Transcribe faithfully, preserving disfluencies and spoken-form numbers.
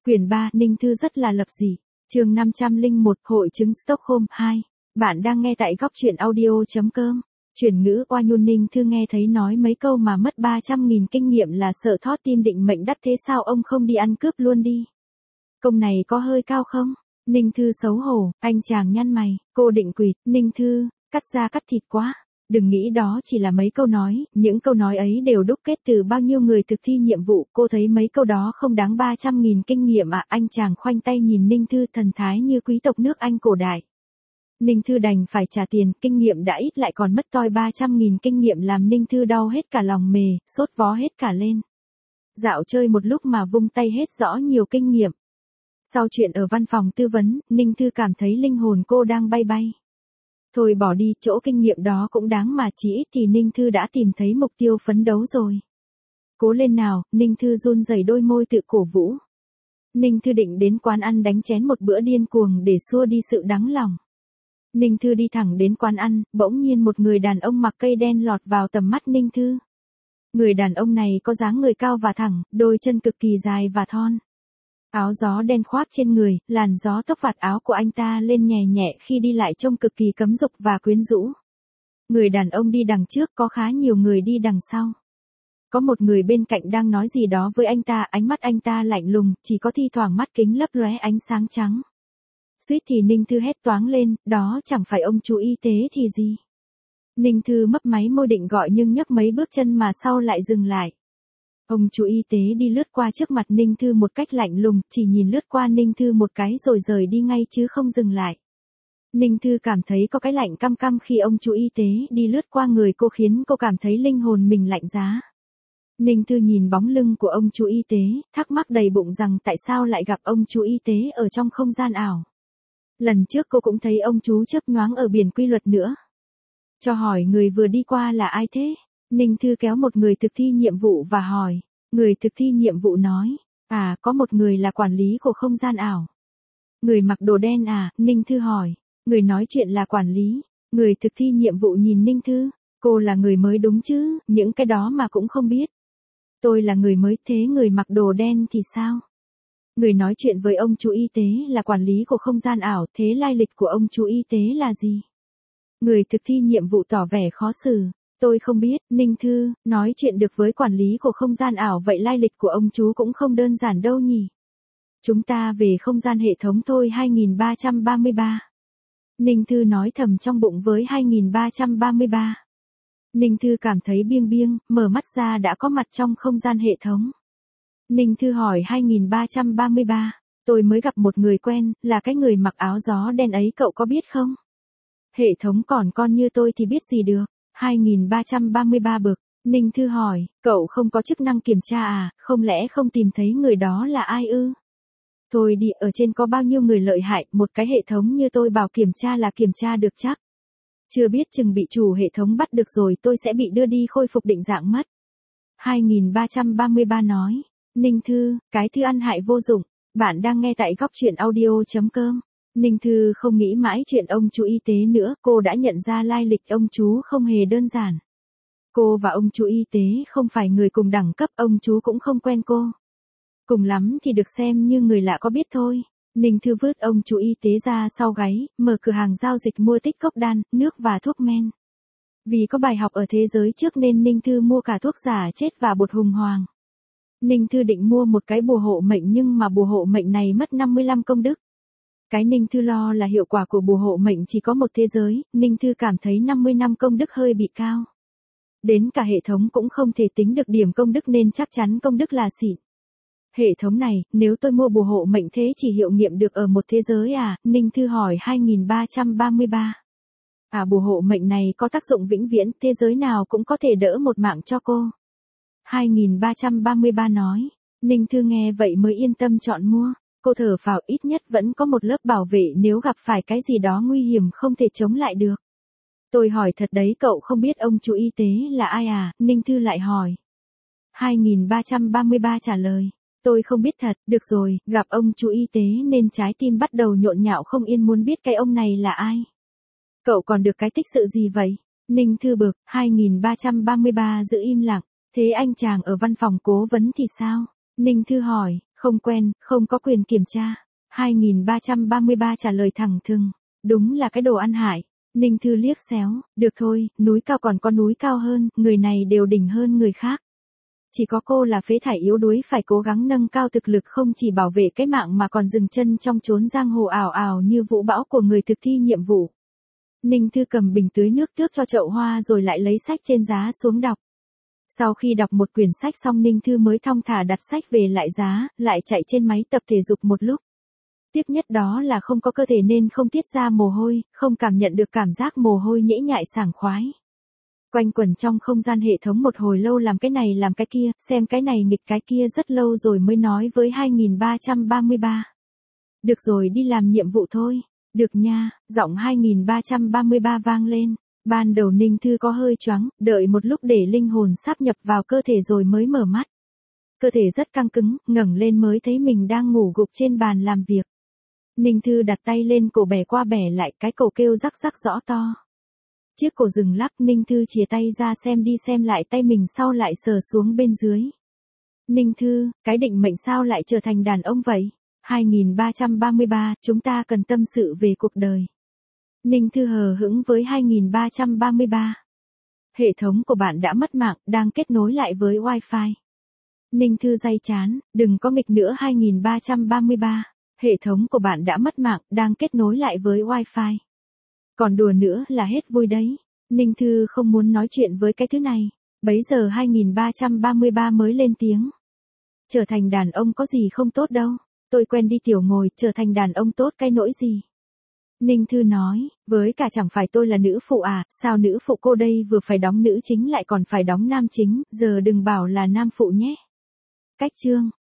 Quyển ba, Ninh Thư rất là lập dị. Chương năm trăm lẻ một, Hội chứng Stockholm hai. Bạn đang nghe tại góc truyện audio chấm com. Chuyển ngữ oa nhu. Ninh Thư nghe thấy nói mấy câu mà mất ba trăm nghìn kinh nghiệm là sợ thót tim định mệnh đắt, thế sao ông không đi ăn cướp luôn đi? Công này có hơi cao không? Ninh Thư xấu hổ, anh chàng nhăn mày, cô định quỵt. Ninh Thư, cắt da cắt thịt quá. Đừng nghĩ đó chỉ là mấy câu nói, những câu nói ấy đều đúc kết từ bao nhiêu người thực thi nhiệm vụ, cô thấy mấy câu đó không đáng ba trăm nghìn kinh nghiệm à? Anh chàng khoanh tay nhìn Ninh Thư, thần thái như quý tộc nước Anh cổ đại. Ninh Thư đành phải trả tiền, kinh nghiệm đã ít lại còn mất toi ba trăm nghìn kinh nghiệm làm Ninh Thư đau hết cả lòng mề, sốt vó hết cả lên. Dạo chơi một lúc mà vung tay hết rõ nhiều kinh nghiệm. Sau chuyện ở văn phòng tư vấn, Ninh Thư cảm thấy linh hồn cô đang bay bay. Thôi bỏ đi, chỗ kinh nghiệm đó cũng đáng mà, chỉ ít thì Ninh Thư đã tìm thấy mục tiêu phấn đấu rồi. Cố lên nào, Ninh Thư run rẩy đôi môi tự cổ vũ. Ninh Thư định đến quán ăn đánh chén một bữa điên cuồng để xua đi sự đắng lòng. Ninh Thư đi thẳng đến quán ăn, bỗng nhiên một người đàn ông mặc cây đen lọt vào tầm mắt Ninh Thư. Người đàn ông này có dáng người cao và thẳng, đôi chân cực kỳ dài và thon. Áo gió đen khoác trên người, làn gió tóc vạt áo của anh ta lên nhẹ nhẹ khi đi lại trông cực kỳ cấm dục và quyến rũ. Người đàn ông đi đằng trước, có khá nhiều người đi đằng sau. Có một người bên cạnh đang nói gì đó với anh ta, ánh mắt anh ta lạnh lùng, chỉ có thi thoảng mắt kính lấp lóe ánh sáng trắng. Suýt thì Ninh Thư hét toáng lên, đó chẳng phải ông chú y tế thì gì. Ninh Thư mấp máy môi định gọi nhưng nhấc mấy bước chân mà sau lại dừng lại. Ông chú y tế đi lướt qua trước mặt Ninh Thư một cách lạnh lùng, chỉ nhìn lướt qua Ninh Thư một cái rồi rời đi ngay chứ không dừng lại. Ninh Thư cảm thấy có cái lạnh căm căm khi ông chú y tế đi lướt qua người cô, khiến cô cảm thấy linh hồn mình lạnh giá. Ninh Thư nhìn bóng lưng của ông chú y tế, thắc mắc đầy bụng rằng tại sao lại gặp ông chú y tế ở trong không gian ảo. Lần trước cô cũng thấy ông chú chớp nhoáng ở biển quy luật nữa. Cho hỏi người vừa đi qua là ai thế? Ninh Thư kéo một người thực thi nhiệm vụ và hỏi. Người thực thi nhiệm vụ nói, à, có một người là quản lý của không gian ảo. Người mặc đồ đen à? Ninh Thư hỏi. Người nói chuyện là quản lý. Người thực thi nhiệm vụ nhìn Ninh Thư. Cô là người mới đúng chứ, những cái đó mà cũng không biết. Tôi là người mới, thế người mặc đồ đen thì sao? Người nói chuyện với ông chú y tế là quản lý của không gian ảo, thế lai lịch của ông chú y tế là gì? Người thực thi nhiệm vụ tỏ vẻ khó xử. Tôi không biết. Ninh Thư, nói chuyện được với quản lý của không gian ảo, vậy lai lịch của ông chú cũng không đơn giản đâu nhỉ? Chúng ta về không gian hệ thống thôi. Hai nghìn ba trăm ba mươi ba. Ninh Thư nói thầm trong bụng với hai nghìn ba trăm ba mươi ba. Ninh Thư cảm thấy biêng biêng, mở mắt ra đã có mặt trong không gian hệ thống. Ninh Thư hỏi hai nghìn ba trăm ba mươi ba, tôi mới gặp một người quen, là cái người mặc áo gió đen ấy, cậu có biết không? Hệ thống còn con như tôi thì biết gì được. Hai nghìn ba trăm ba mươi ba bực. Ninh Thư hỏi, cậu không có chức năng kiểm tra à, không lẽ không tìm thấy người đó là ai ư? Thôi đi, ở trên có bao nhiêu người lợi hại, một cái hệ thống như tôi bảo kiểm tra là kiểm tra được chắc. Chưa biết chừng bị chủ hệ thống bắt được rồi, tôi sẽ bị đưa đi khôi phục định dạng mất. Hai nghìn ba trăm ba mươi ba nói. Ninh Thư, cái thư ăn hại vô dụng. Bạn đang nghe tại góc truyện audio chấm com. Ninh Thư không nghĩ mãi chuyện ông chú y tế nữa, cô đã nhận ra lai lịch ông chú không hề đơn giản. Cô và ông chú y tế không phải người cùng đẳng cấp, ông chú cũng không quen cô. Cùng lắm thì được xem như người lạ có biết thôi. Ninh Thư vứt ông chú y tế ra sau gáy, mở cửa hàng giao dịch mua tích cốc đan, nước và thuốc men. Vì có bài học ở thế giới trước nên Ninh Thư mua cả thuốc giả chết và bột hùng hoàng. Ninh Thư định mua một cái bùa hộ mệnh nhưng mà bùa hộ mệnh này mất năm mươi lăm công đức. Cái Ninh Thư lo là hiệu quả của bùa hộ mệnh chỉ có một thế giới, Ninh Thư cảm thấy năm mươi năm công đức hơi bị cao. Đến cả hệ thống cũng không thể tính được điểm công đức nên chắc chắn công đức là xịn. Hệ thống này, nếu tôi mua bùa hộ mệnh thế chỉ hiệu nghiệm được ở một thế giới à? Ninh Thư hỏi hai nghìn ba trăm ba mươi ba. À, bùa hộ mệnh này có tác dụng vĩnh viễn, thế giới nào cũng có thể đỡ một mạng cho cô. Hai nghìn ba trăm ba mươi ba nói. Ninh Thư nghe vậy mới yên tâm chọn mua. Cô thở phào, ít nhất vẫn có một lớp bảo vệ nếu gặp phải cái gì đó nguy hiểm không thể chống lại được. Tôi hỏi thật đấy, cậu không biết ông chú y tế là ai à? Ninh Thư lại hỏi. Hai nghìn ba trăm ba mươi ba trả lời. Tôi không biết thật. Được rồi, gặp ông chú y tế nên trái tim bắt đầu nhộn nhạo không yên muốn biết cái ông này là ai. Cậu còn được cái tích sự gì vậy? Ninh Thư bực. Hai nghìn ba trăm ba mươi ba giữ im lặng. Thế anh chàng ở văn phòng cố vấn thì sao? Ninh Thư hỏi. Không quen, không có quyền kiểm tra. hai nghìn ba trăm ba mươi ba trả lời thẳng thừng. Đúng là cái đồ ăn hại. Ninh Thư liếc xéo, được thôi, núi cao còn có núi cao hơn, người này đều đỉnh hơn người khác. Chỉ có cô là phế thải yếu đuối phải cố gắng nâng cao thực lực không chỉ bảo vệ cái mạng mà còn dừng chân trong chốn giang hồ ảo ảo như vũ bão của người thực thi nhiệm vụ. Ninh Thư cầm bình tưới nước tước cho chậu hoa rồi lại lấy sách trên giá xuống đọc. Sau khi đọc một quyển sách xong Ninh Thư mới thong thả đặt sách về lại giá, lại chạy trên máy tập thể dục một lúc. Tiếc nhất đó là không có cơ thể nên không tiết ra mồ hôi, không cảm nhận được cảm giác mồ hôi nhễ nhại sảng khoái. Quanh quẩn trong không gian hệ thống một hồi lâu làm cái này làm cái kia, xem cái này nghịch cái kia rất lâu rồi mới nói với hai nghìn ba trăm ba mươi ba. Được rồi đi làm nhiệm vụ thôi. Được nha, giọng hai nghìn ba trăm ba mươi ba vang lên. Ban đầu Ninh Thư có hơi choáng, đợi một lúc để linh hồn sáp nhập vào cơ thể rồi mới mở mắt. Cơ thể rất căng cứng, ngẩng lên mới thấy mình đang ngủ gục trên bàn làm việc. Ninh Thư đặt tay lên cổ bẻ qua bẻ lại, cái cổ kêu rắc rắc rõ to. Chiếc cổ dừng lắc, Ninh Thư chìa tay ra xem đi xem lại tay mình sau lại sờ xuống bên dưới. Ninh Thư, cái định mệnh sao lại trở thành đàn ông vậy? hai nghìn ba trăm ba mươi ba, chúng ta cần tâm sự về cuộc đời. Ninh Thư hờ hững với hai nghìn ba trăm ba mươi ba. Hệ thống của bạn đã mất mạng, đang kết nối lại với Wi-Fi. Ninh Thư day chán, đừng có nghịch nữa hai nghìn ba trăm ba mươi ba. Hệ thống của bạn đã mất mạng, đang kết nối lại với Wi-Fi. Còn đùa nữa là hết vui đấy. Ninh Thư không muốn nói chuyện với cái thứ này. Bấy giờ hai nghìn ba trăm ba mươi ba mới lên tiếng. Trở thành đàn ông có gì không tốt đâu. Tôi quen đi tiểu ngồi, trở thành đàn ông tốt cái nỗi gì. Ninh Thư nói, với cả chẳng phải tôi là nữ phụ à, sao nữ phụ cô đây vừa phải đóng nữ chính lại còn phải đóng nam chính, giờ đừng bảo là nam phụ nhé. Cách chương.